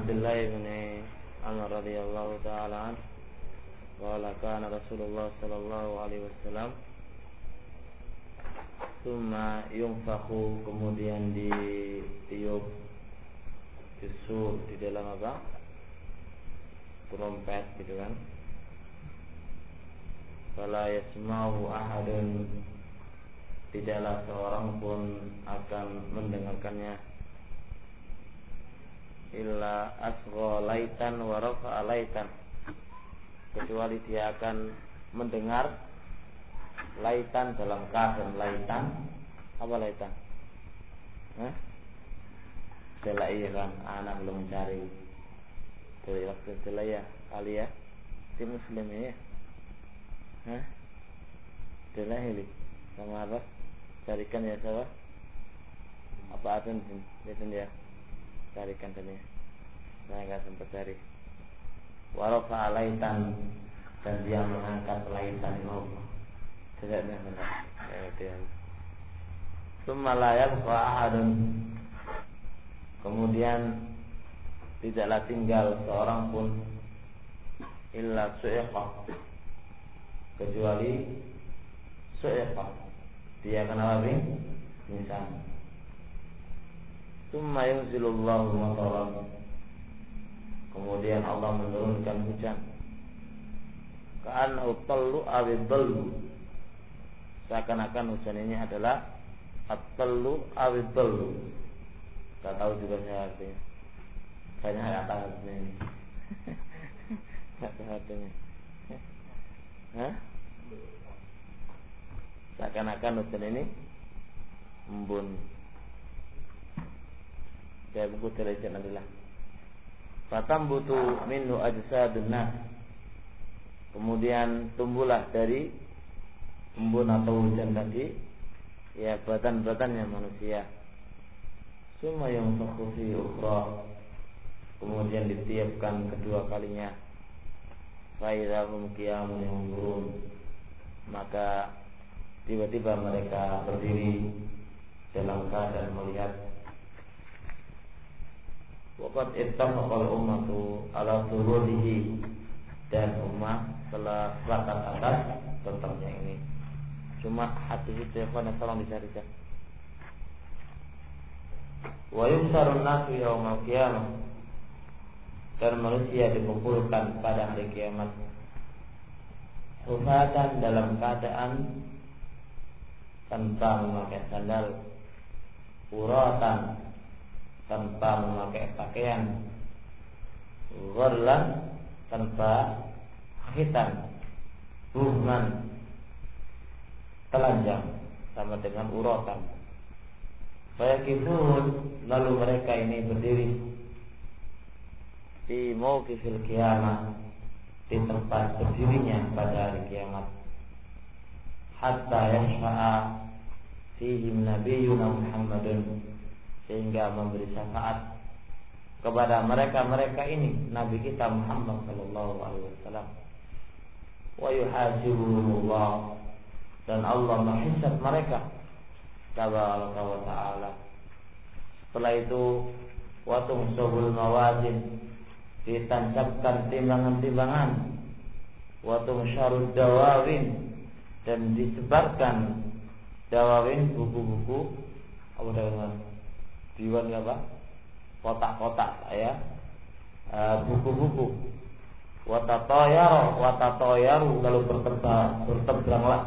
Abdullah bin Amr radhiyallahu ta'ala anhu qala kana Rasulullah sallallahu alaihi wasallam summa yunfakhu, kemudian ditiup disur di dalam apa? Trompet gitu kan. Fala yasma'u ahadun, tidaklah seorang pun akan mendengarkannya illa asgha laitan wa rafa'a laitan, kecuali dia akan mendengar laitan dalam kafan. Laitan apa laitan? Delai kan, anak belum mencari dari waktu delai ya kali ya di muslim ya. Delai ini sama apa? Carikan ya sahabat. Apa adun dia? Carikan tadi. Saya enggak sempat cari. Warafa alaitan, dan dia mengangkat laitan itu. Tidak benar. Tsumma la yabqa ahadun, kemudian tidaklah tinggal seorang pun illa su'iqa, kecuali su'iqa, dia akan apa bing? Misal tsumma yunzilullahu mataran, kemudian Allah menurunkan hujan. Ka'annahu tallu awidallu, seakan-akan hujan ini adalah at-tallu awidallu. Gak tahu juga saya artinya. Banyak gak tahu artinya ini. Gak tahu artinya. Seakan-akan hujan ini embun. Saya buku television adalah fatambutu minhu ajsadun nas, kemudian tumbuhlah dari embun atau hujan tadi ya badan-badannya manusia. Summa yunfakhu fi ukhra, kemudian ditiupkan kedua kalinya. Fa idza hum qiyamun yanzurun, maka tiba-tiba mereka berdiri dalam keadaan melihat. Waqad ittafaqal ummatu ala thurudihi, dan umat telah sepakat atas tentangnya ini. Cuma hadis itu ya kawan, tolong dicari-cari. Wa yusarun nasu yaumal qiyamah, dan manusia dikumpulkan pada hari kiamat hufatan, dalam keadaan tanpa memakai sandal, uratan, tanpa memakai pakaian, ghurlan, tanpa khitan, buhman, telanjang, sama dengan uratan. Fayaqifun, lalu mereka ini berdiri di mauqifil qiyamah, di tempat berdirinya pada hari kiamat, hatta yashfa'a fihim nabiyyuna Muhammadun, sehingga memberi syafaat kepada mereka ini Nabi kita Muhammad sallallahu alaihi wasallam. Wa yuhasibuhumullah, dan Allah menghisab mereka tabaraka wa ta'ala. Setelah itu wa tumsabul mawazin, ditancapkan timbangan-timbangan, wa tumsyarud dawawin, dan disebarkan dawawin, buku-buku apa dawawin? Diwan apa? Kotak-kotak ya, buku-buku. Watatoyaru, lalu bertebranglah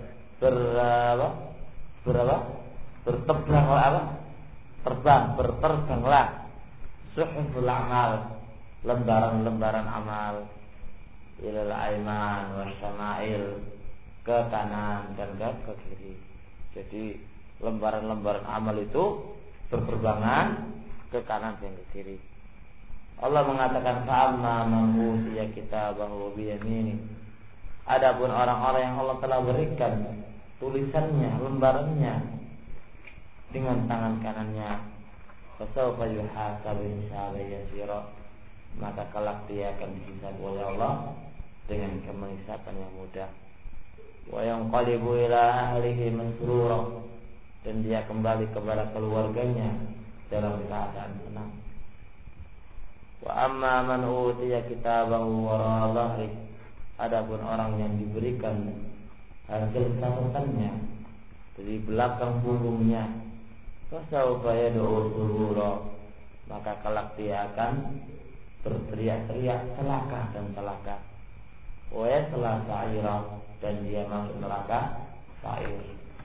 berterbanglah suhuful amal, lembaran-lembaran amal, ilal aiman wasyama'il, ke kanan dan ke kiri. Jadi lembaran-lembaran amal itu berterbangan ke kanan dan ke kiri. Allah mengatakan fa'amma man utiya kitabahu biyamini, adapun orang-orang yang Allah telah berikan tulisannya, lembarannya dengan tangan kanannya, fasawfa yuhasabu hisaban yasira, maka kelak dia akan dihisab oleh Allah dengan penghisaban yang mudah. Wa yanqalibu ila ahlihi masrura, dan dia kembali kepada keluarganya dalam keadaan senang. Wa amma man utiya kitabahu wara dhahri, adapun orang yang diberikan hasil catatannya dari belakang punggungnya, fasaufa yad'u subura, maka kelak dia akan berteriak-teriak celaka dan celaka. Wa yasla sa'ira, dan dia masuk neraka sa'ir.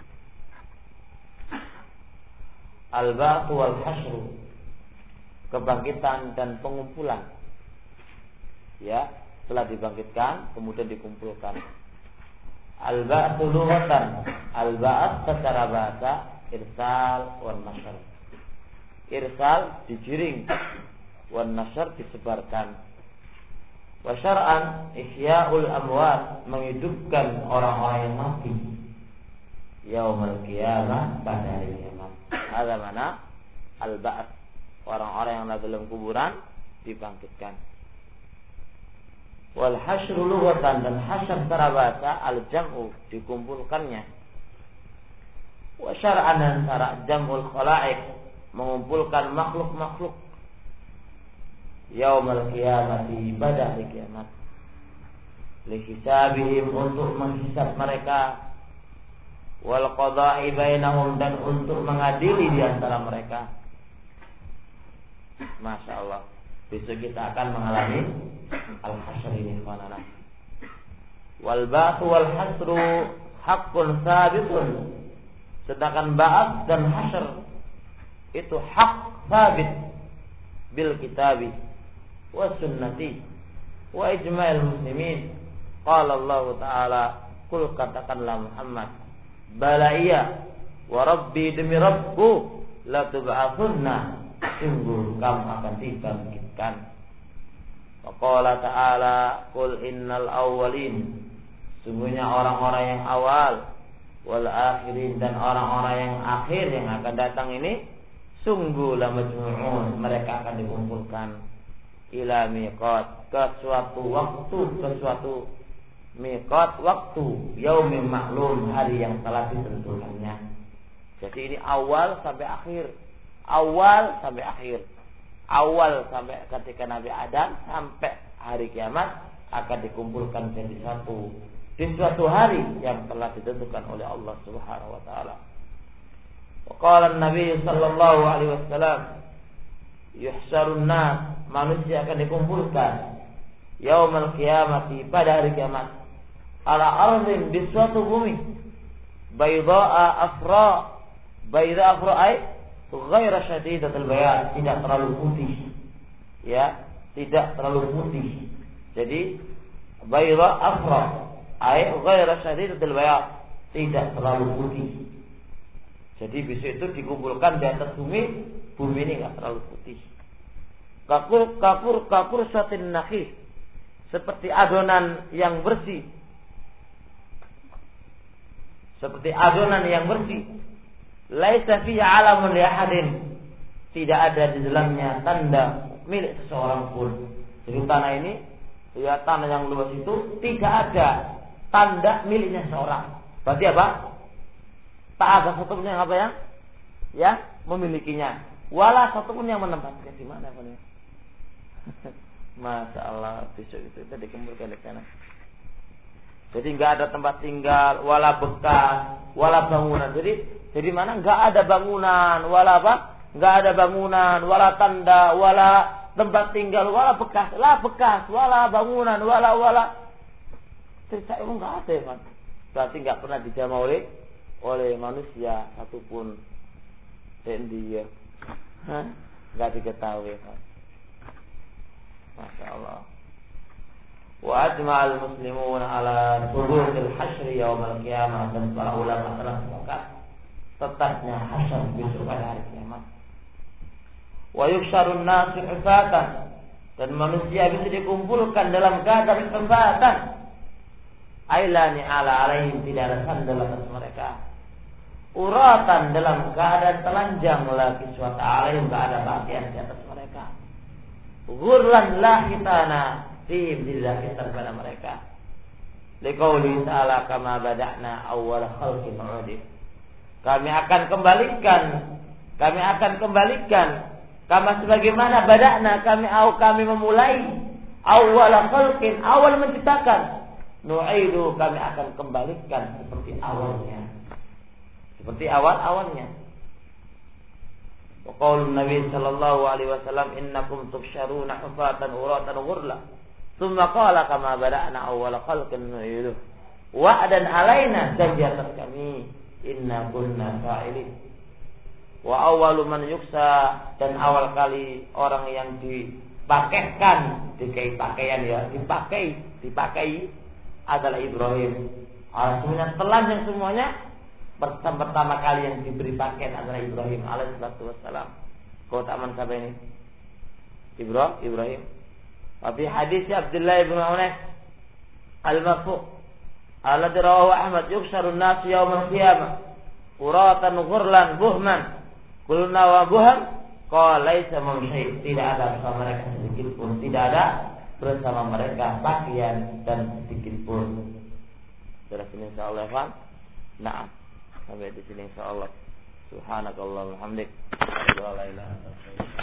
Al-ba'tsu wal hasyru, kebangkitan dan pengumpulan. Ya, setelah dibangkitkan kemudian dikumpulkan. Al-ba'tsu lughatan, al-ba'ts secara bahasa irsal wan nashr. Irsal digiring, wan nashr disebarkan. Wa syar'an ihya'ul amwat, menghidupkan orang-orang yang mati. Yaumul qiyamah, pada hari kiamat. Ada mana al-ba'ts, orang-orang yang ada dalam kuburan dibangkitkan. Wal hasyru lughatan, dan hasyr secara bahasa al-jam'u, dikumpulkannya. Wa syar'an, dan syara' jam'ul khala'iq, mengumpulkan makhluk-makhluk. Yaumul qiyamati, pada hari kiamat. Lihisabihim, untuk menghisab mereka. Wal qada'i bainahum, dan untuk mengadili di antara mereka. Masya Allah, besok kita akan mengalami al-hasyr ini. Wal ba'tsu wal hasru haqqun sabitun, sedangkan ba'ats dan hasyr itu hak sabit bil kitabi wa sunnati wa ijma'il muslimin. Qala Allah Ta'ala, kul, katakanlah Muhammad, bala iya, wa rabbi, demi Rabbku, la tub'atsunna, sungguh kamu akan dibangkitkan. Wa qala ta'ala, qul innal awwalin, sungguhnya orang-orang yang awal, wal akhirin, dan orang-orang yang akhir yang akan datang ini, sungguh la majmu'un, mereka akan dikumpulkan ila miqat, ke suatu waktu, ke suatu miqat waktu, yaumin maklum, hari yang telah ditentukannya. Jadi ini awal sampai akhir, awal sampai akhir, awal sampai ketika Nabi Adam sampai hari kiamat akan dikumpulkan jadi satu di suatu hari yang telah ditentukan oleh Allah Subhanahu wa taala. Wa qala an-nabi sallallahu alaihi wasallam, yuhsyarun nas, manusia akan dikumpulkan yaumul qiyamati, pada hari kiamat, ala ardhin, di suatu bumi, bayda'a afra, bayda afra ay ghaira syadidatul bayad, tidak terlalu putih, ya, tidak terlalu putih. Jadi bayda afra ay ghaira syadidatul bayad, tidak terlalu putih. Jadi besok itu dikumpulkan di atas bumi, bumi ini enggak terlalu putih. Kakur syatin nakhis, seperti adonan yang bersih, seperti adonan yang bersih. Laisa fiha alamun li ahadin, tidak ada di dalamnya tanda milik seseorang pun. Jadi tanah ini, ya, tanah yang luas itu tidak ada tanda miliknya seorang. Berarti apa? Tak ada satupun yang apa ya memilikinya. Wala satupun yang menempatkan di mana pun ya. Masya Allah, besok itu kita dikumpulkan di sana. Jadi nggak ada tempat tinggal, wala bekas, wala bangunan. Jadi mana nggak ada bangunan, wala apa? Nggak ada bangunan, wala tanda, wala tempat tinggal, wala bekas, wala bangunan, wala. Cerita itu nggak ada, ya, berarti nggak pernah dijamah oleh manusia satupun. Dan dia, nggak diketahui, Pak. Masya Allah. Wa ajma'al muslimun ala thubutil hasyri yaumal qiyamah, dan para ulama telah sepakat tetapnya hasyr besok pada hari kiamat. Wa yuhsyarun nasu hufatan, dan manusia bisa dikumpulkan dalam keadaan kebatan. Ailani ala alaihim, tidak ada sandal atas mereka. Uratan, dalam keadaan telanjang, lagi suatu alaihim, tidak ada pakaian di atas mereka. Ghurlan lahitana fihim, tidak hitam pada mereka. Liqauli ta'ala kama bada'na awwal khalqin nu'id. Kami akan kembalikan Kama sebagaimana bada'na kami memulai awal khalqin, awal menciptakan. Nu'idu, kami akan kembalikan seperti awalnya. Seperti awalnya. Wa qaulun Nabi sallallahu alaihi wasallam innakum tuhsyaruna hufatan uratan ghurla. Tsumma qala kama bada'na awal khalqin nu'idu. Wa'dan alaina, janji atas kami. Inna kunna fa'ilin. Wa awwalu man yuksa, dan awal kali orang yang dipakaikan, dikai pakaian ya, dipakai adalah Ibrahim. Semuanya telanjang semuanya. Pertama kali yang diberi pakaian adalah Ibrahim alaihissalatu wassalam. Keutamaan siapa ini? Ibrahim. Tapi hadis Abdullah bin Unais al-Marfu' alladhi rawahu Ahmad yuksharun nas yaumil qiyamah uratan ghurlan buhman qulna wa buham qala laisa mamshay, tidak ada bersama mereka sedikit pun, tidak ada bersama mereka pakaian dan sedikit pun. Sudah sini insyaallah ya. Nah, sampai di sini insyaallah. Subhanakallah walhamdik. La ilaha illa anta.